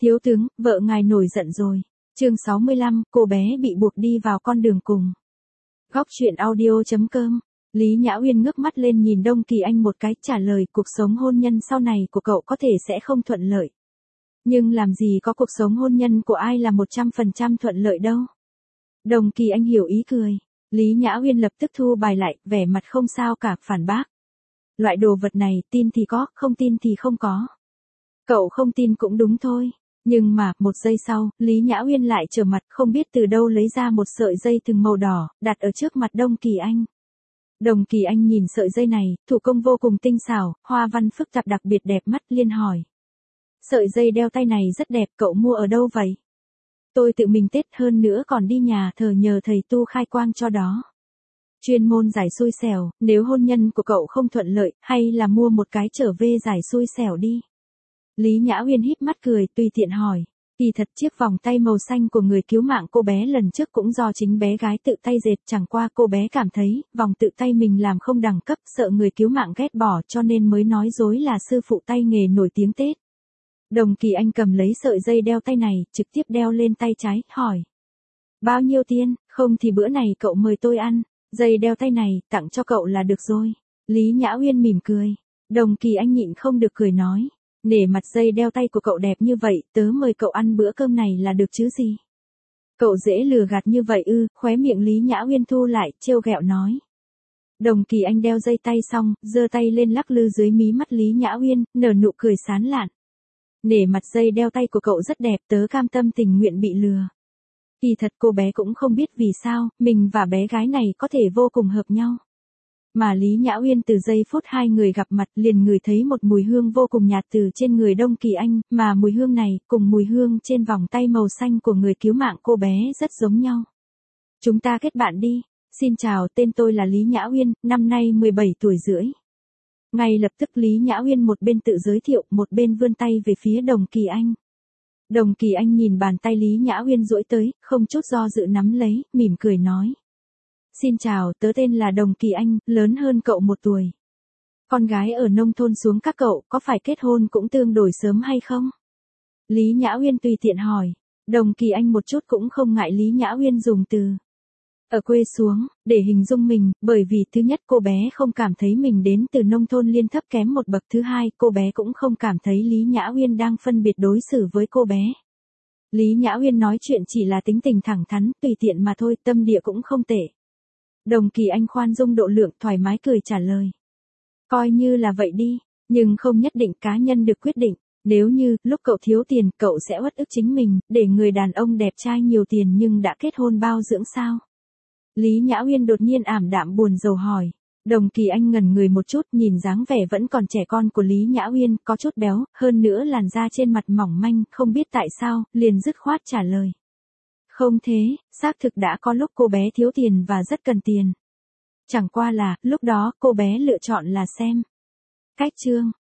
Thiếu tướng, vợ ngài nổi giận rồi. Chương 65, cô bé bị buộc đi vào con đường cùng. Góc truyện audio.com. Lý Nhã Uyên ngước mắt lên nhìn Đông Kỳ Anh một cái, trả lời cuộc sống hôn nhân sau này của cậu có thể sẽ không thuận lợi. Nhưng làm gì có cuộc sống hôn nhân của ai là 100% thuận lợi đâu. Đông Kỳ Anh hiểu ý cười. Lý Nhã Uyên lập tức thu bài lại, vẻ mặt không sao cả, phản bác. Loại đồ vật này, tin thì có, không tin thì không có. Cậu không tin cũng đúng thôi. Nhưng mà, một giây sau, Lý Nhã Uyên lại trở mặt, không biết từ đâu lấy ra một sợi dây thừng màu đỏ, đặt ở trước mặt Đông Kỳ Anh. Đông Kỳ Anh nhìn sợi dây này, thủ công vô cùng tinh xảo, hoa văn phức tạp đặc biệt đẹp mắt, liền hỏi. Sợi dây đeo tay này rất đẹp, cậu mua ở đâu vậy? Tôi tự mình tết, hơn nữa còn đi nhà thờ nhờ thầy tu khai quang cho đó. Chuyên môn giải xui xẻo, nếu hôn nhân của cậu không thuận lợi, hay là mua một cái trở về giải xui xẻo đi. Lý Nhã Uyên híp mắt cười, tùy tiện hỏi. Kỳ thật chiếc vòng tay màu xanh của người cứu mạng cô bé lần trước cũng do chính bé gái tự tay dệt, chẳng qua cô bé cảm thấy, vòng tự tay mình làm không đẳng cấp, sợ người cứu mạng ghét bỏ cho nên mới nói dối là sư phụ tay nghề nổi tiếng Tết. Đông Kỳ Anh cầm lấy sợi dây đeo tay này, trực tiếp đeo lên tay trái, hỏi. Bao nhiêu tiền, không thì bữa này cậu mời tôi ăn, dây đeo tay này, tặng cho cậu là được rồi. Lý Nhã Uyên mỉm cười. Đông Kỳ Anh nhịn không được cười nói. Nể mặt dây đeo tay của cậu đẹp như vậy, tớ mời cậu ăn bữa cơm này là được chứ gì. Cậu dễ lừa gạt như vậy ư, khóe miệng Lý Nhã Uyên thu lại, trêu ghẹo nói. Đông Kỳ Anh đeo dây tay xong, giơ tay lên lắc lư dưới mí mắt Lý Nhã Uyên, nở nụ cười sán lạn. Nể mặt dây đeo tay của cậu rất đẹp, tớ cam tâm tình nguyện bị lừa. Kỳ thật cô bé cũng không biết vì sao, mình và bé gái này có thể vô cùng hợp nhau. Mà Lý Nhã Uyên từ giây phút hai người gặp mặt liền ngửi thấy một mùi hương vô cùng nhạt từ trên người Đông Kỳ Anh, mà mùi hương này, cùng mùi hương trên vòng tay màu xanh của người cứu mạng cô bé rất giống nhau. Chúng ta kết bạn đi. Xin chào, tên tôi là Lý Nhã Uyên, năm nay 17 tuổi rưỡi. Ngay lập tức Lý Nhã Uyên một bên tự giới thiệu, một bên vươn tay về phía Đông Kỳ Anh. Đông Kỳ Anh nhìn bàn tay Lý Nhã Uyên duỗi tới, không chút do dự nắm lấy, mỉm cười nói. Xin chào, tớ tên là Đông Kỳ Anh, lớn hơn cậu 1 tuổi. Con gái ở nông thôn xuống các cậu có phải kết hôn cũng tương đối sớm hay không? Lý Nhã Uyên tùy tiện hỏi. Đông Kỳ Anh một chút cũng không ngại Lý Nhã Uyên dùng từ ở quê xuống, để hình dung mình, bởi vì thứ nhất cô bé không cảm thấy mình đến từ nông thôn liên thấp kém một bậc, thứ hai cô bé cũng không cảm thấy Lý Nhã Uyên đang phân biệt đối xử với cô bé. Lý Nhã Uyên nói chuyện chỉ là tính tình thẳng thắn, tùy tiện mà thôi, tâm địa cũng không tệ. Đông Kỳ Anh khoan dung độ lượng, thoải mái cười trả lời. Coi như là vậy đi, nhưng không nhất định, cá nhân được quyết định. Nếu như, lúc cậu thiếu tiền, cậu sẽ uất ức chính mình, để người đàn ông đẹp trai nhiều tiền nhưng đã kết hôn bao dưỡng sao? Lý Nhã Uyên đột nhiên ảm đạm buồn rầu hỏi. Đông Kỳ Anh ngẩn người một chút, nhìn dáng vẻ vẫn còn trẻ con của Lý Nhã Uyên, có chút béo, hơn nữa làn da trên mặt mỏng manh, không biết tại sao, liền dứt khoát trả lời. Không thế, xác thực đã có lúc cô bé thiếu tiền và rất cần tiền. Chẳng qua là, lúc đó, cô bé lựa chọn là xem. Cách chương.